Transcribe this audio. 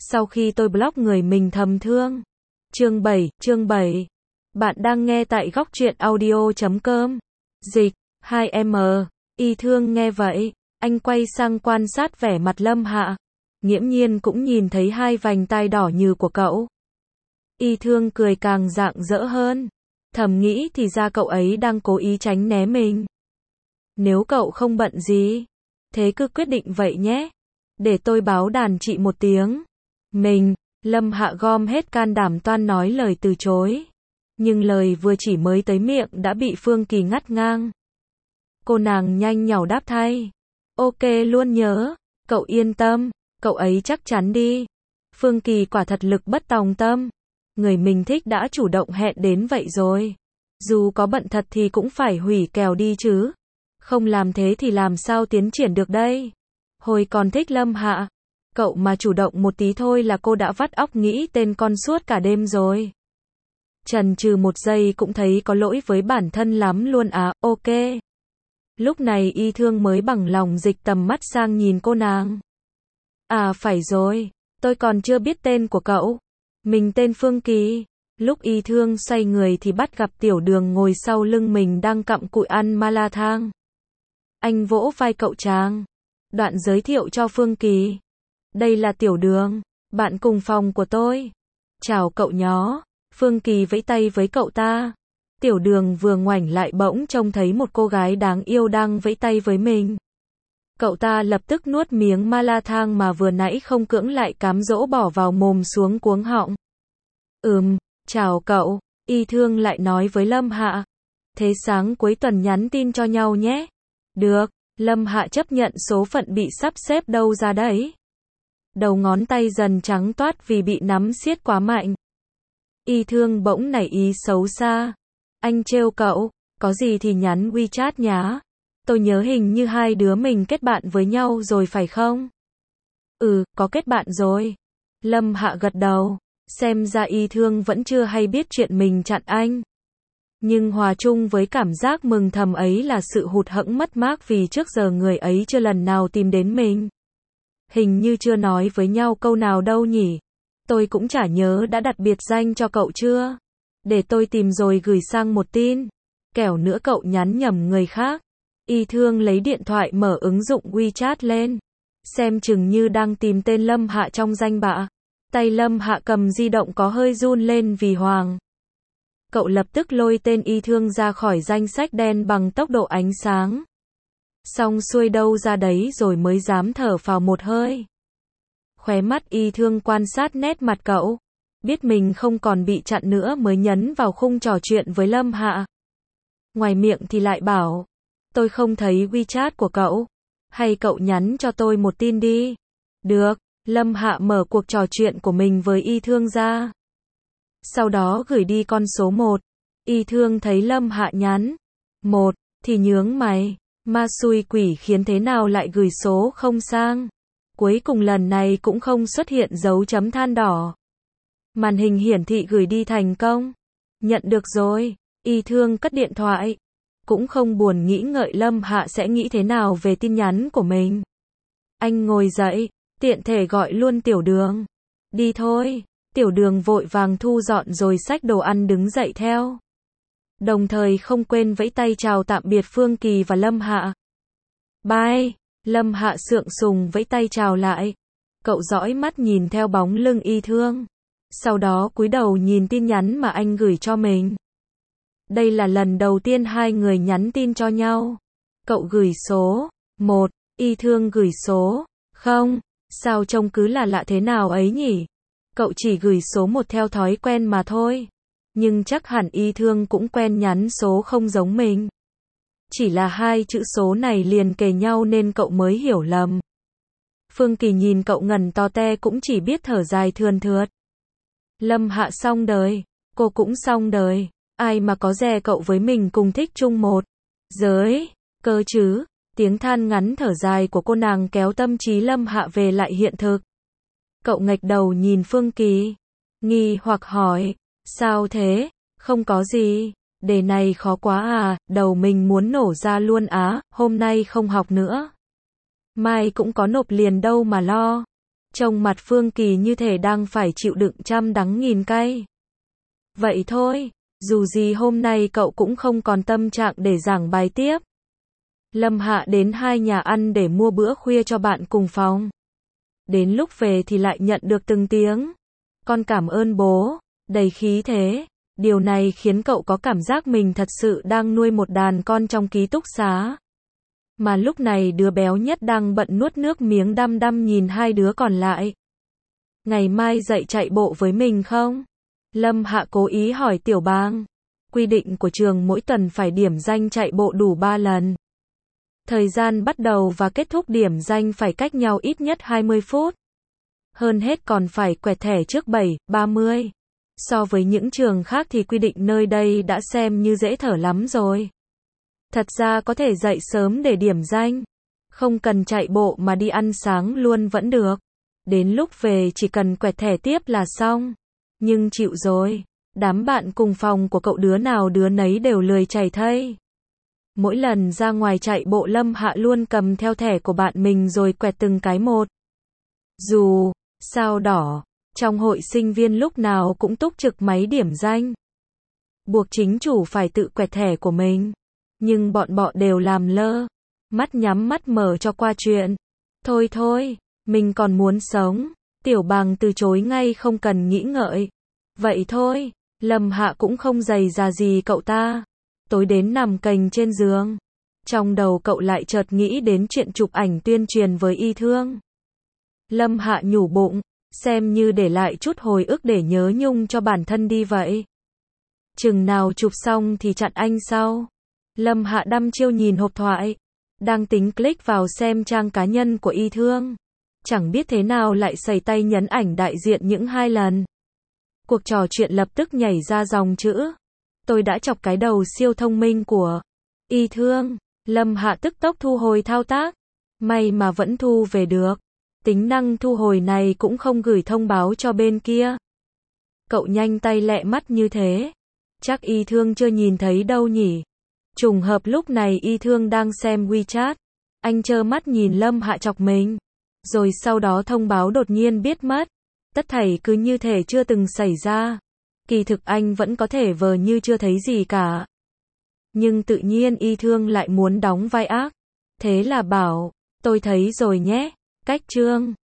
Sau khi tôi block người mình thầm thương. Chương 7. Bạn đang nghe tại góc truyện audio.com. Dịch, 2M. Y Thương nghe vậy, anh quay sang quan sát vẻ mặt Lâm Hạ. Nghiễm nhiên cũng nhìn thấy hai vành tai đỏ như của cậu. Y Thương cười càng rạng rỡ hơn. Thầm nghĩ thì ra cậu ấy đang cố ý tránh né mình. Nếu cậu không bận gì, thế cứ quyết định vậy nhé. Để tôi báo đàn chị một tiếng. Lâm Hạ gom hết can đảm toan nói lời từ chối. Nhưng lời vừa chỉ mới tới miệng đã bị Phương Kỳ ngắt ngang. Cô nàng nhanh nhảu đáp thay. Ok luôn nhớ, cậu yên tâm, cậu ấy chắc chắn đi. Phương Kỳ quả thật lực bất tòng tâm. Người mình thích đã chủ động hẹn đến vậy rồi. Dù có bận thật thì cũng phải hủy kèo đi chứ. Không làm thế thì làm sao tiến triển được đây. Hồi còn thích Lâm Hạ, cậu mà chủ động một tí thôi là cô đã vắt óc nghĩ tên con suốt cả đêm rồi. Chần chừ một giây cũng thấy có lỗi với bản thân lắm luôn à, ok. Lúc này Y Thương mới bằng lòng dịch tầm mắt sang nhìn cô nàng. À phải rồi, tôi còn chưa biết tên của cậu. Mình tên Phương Kỳ. Lúc Y Thương xoay người thì bắt gặp Tiểu Đường ngồi sau lưng mình đang cặm cụi ăn ma la thang. Anh vỗ vai cậu chàng. Đoạn giới thiệu cho Phương Kỳ. Đây là Tiểu Đường, bạn cùng phòng của tôi. Chào cậu nhó. Phương Kỳ vẫy tay với cậu ta. Tiểu Đường vừa ngoảnh lại bỗng trông thấy một cô gái đáng yêu đang vẫy tay với mình. Cậu ta lập tức nuốt miếng ma la thang mà vừa nãy không cưỡng lại cám dỗ bỏ vào mồm xuống cuống họng. Chào cậu, Y Thương lại nói với Lâm Hạ. Thế sáng cuối tuần nhắn tin cho nhau nhé. Được, Lâm Hạ chấp nhận số phận bị sắp xếp đâu ra đấy. Đầu ngón tay dần trắng toát vì bị nắm siết quá mạnh. Y Thương bỗng nảy ý xấu xa. Anh trêu cậu, có gì thì nhắn WeChat nhá. Tôi nhớ hình như hai đứa mình kết bạn với nhau rồi phải không? Có kết bạn rồi. Lâm Hạ gật đầu. Xem ra Y Thương vẫn chưa hay biết chuyện mình chặn anh. Nhưng hòa chung với cảm giác mừng thầm ấy là sự hụt hẫng mất mát vì trước giờ người ấy chưa lần nào tìm đến mình. Hình như chưa nói với nhau câu nào đâu nhỉ. Tôi cũng chả nhớ đã đặt biệt danh cho cậu chưa. Để tôi tìm rồi gửi sang một tin. Kẻo nữa cậu nhắn nhầm người khác. Y Thương lấy điện thoại mở ứng dụng WeChat lên. Xem chừng như đang tìm tên Lâm Hạ trong danh bạ. Tay Lâm Hạ cầm di động có hơi run lên vì hoảng. Cậu lập tức lôi tên Y Thương ra khỏi danh sách đen bằng tốc độ ánh sáng. Xong xuôi đâu ra đấy rồi mới dám thở phào một hơi. Khóe mắt Y Thương quan sát nét mặt cậu. Biết mình không còn bị chặn nữa mới nhấn vào khung trò chuyện với Lâm Hạ. Ngoài miệng thì lại bảo. Tôi không thấy WeChat của cậu. Hay cậu nhắn cho tôi một tin đi. Được, Lâm Hạ mở cuộc trò chuyện của mình với Y Thương ra. Sau đó gửi đi con số 1. Y Thương thấy Lâm Hạ nhắn 1 thì nhướng mày. Ma xui quỷ khiến thế nào lại gửi số không sang. Cuối cùng lần này cũng không xuất hiện dấu chấm than đỏ. Màn hình hiển thị gửi đi thành công. Nhận được rồi. Y Thương cất điện thoại. Cũng không buồn nghĩ ngợi Lâm Hạ sẽ nghĩ thế nào về tin nhắn của mình. Anh ngồi dậy, tiện thể gọi luôn Tiểu Đường. Đi thôi. Tiểu Đường vội vàng thu dọn rồi xách đồ ăn đứng dậy theo. Đồng thời không quên vẫy tay chào tạm biệt Phương Kỳ và Lâm Hạ. Bye. Lâm Hạ sượng sùng vẫy tay chào lại. Cậu dõi mắt nhìn theo bóng lưng Y Thương. Sau đó cúi đầu nhìn tin nhắn mà anh gửi cho mình. Đây là lần đầu tiên hai người nhắn tin cho nhau. Cậu gửi số 1, Y Thương gửi số 0. Sao trông cứ là lạ thế nào ấy nhỉ? Cậu chỉ gửi số 1 theo thói quen mà thôi. Nhưng chắc hẳn Y Thương cũng quen nhắn số không giống mình. Chỉ là hai chữ số này liền kề nhau nên cậu mới hiểu lầm. Phương Kỳ nhìn cậu ngẩn to te cũng chỉ biết thở dài thườn thượt. Lâm Hạ xong đời. Cô cũng xong đời. Ai mà có dè cậu với mình cùng thích chung một giới, cơ chứ. Tiếng than ngắn thở dài của cô nàng kéo tâm trí Lâm Hạ về lại hiện thực. Cậu nghệch đầu nhìn Phương Kỳ. Nghi hoặc hỏi. Sao thế? Không có gì. Đề này khó quá à, đầu mình muốn nổ ra luôn á, hôm nay không học nữa. Mai cũng có nộp liền đâu mà lo. Trông mặt Phương Kỳ như thể đang phải chịu đựng trăm đắng nghìn cay. Vậy thôi, dù gì hôm nay cậu cũng không còn tâm trạng để giảng bài tiếp. Lâm Hạ đến 2 nhà ăn để mua bữa khuya cho bạn cùng phòng. Đến lúc về thì lại nhận được từng tiếng "Con cảm ơn bố", đầy khí thế. Điều này khiến cậu có cảm giác mình thật sự đang nuôi một đàn con trong ký túc xá. Mà lúc này đứa béo nhất đang bận nuốt nước miếng đăm đăm nhìn 2 đứa còn lại. "Ngày mai dậy chạy bộ với mình không?" Lâm Hạ cố ý hỏi Tiểu Bang. Quy định của trường mỗi tuần phải điểm danh chạy bộ đủ 3 lần. Thời gian bắt đầu và kết thúc điểm danh phải cách nhau ít nhất 20 phút. Hơn hết còn phải quẹt thẻ trước 7:30. So với những trường khác thì quy định nơi đây đã xem như dễ thở lắm rồi. Thật ra có thể dậy sớm để điểm danh. Không cần chạy bộ mà đi ăn sáng luôn vẫn được. Đến lúc về chỉ cần quẹt thẻ tiếp là xong. Nhưng chịu rồi. Đám bạn cùng phòng của cậu đứa nào đứa nấy đều lười chảy thây. Mỗi lần ra ngoài chạy bộ Lâm Hạ luôn cầm theo thẻ của bạn mình rồi quẹt từng cái một. Dù sao đỏ, trong hội sinh viên lúc nào cũng túc trực máy điểm danh. Buộc chính chủ phải tự quẹt thẻ của mình. Nhưng bọn họ đều làm lơ. Mắt nhắm mắt mở cho qua chuyện. Thôi thôi, mình còn muốn sống. Tiểu Bàng từ chối ngay không cần nghĩ ngợi. Vậy thôi, Lâm Hạ cũng không giày dà gì cậu ta. Tối đến nằm cành trên giường. Trong đầu cậu lại chợt nghĩ đến chuyện chụp ảnh tuyên truyền với Y Thương. Lâm Hạ nhủ bụng, xem như để lại chút hồi ức để nhớ nhung cho bản thân đi vậy. Chừng nào chụp xong thì chặn anh sau. Lâm Hạ đăm chiêu nhìn hộp thoại. Đang tính click vào xem trang cá nhân của Y Thương. Chẳng biết thế nào lại sẩy tay nhấn ảnh đại diện những 2 lần. Cuộc trò chuyện lập tức nhảy ra dòng chữ. Tôi đã chọc cái đầu siêu thông minh của Y Thương. Lâm Hạ tức tốc thu hồi thao tác. May mà vẫn thu về được. Tính năng thu hồi này cũng không gửi thông báo cho bên kia. Cậu nhanh tay lẹ mắt như thế. Chắc Y Thương chưa nhìn thấy đâu nhỉ. Trùng hợp lúc này Y Thương đang xem WeChat. Anh trơ mắt nhìn Lâm Hạ chọc mình. Rồi sau đó thông báo đột nhiên biết mất. Tất thảy cứ như thể chưa từng xảy ra. Kỳ thực anh vẫn có thể vờ như chưa thấy gì cả. Nhưng tự nhiên Y Thương lại muốn đóng vai ác. Thế là bảo, tôi thấy rồi nhé. Cách chương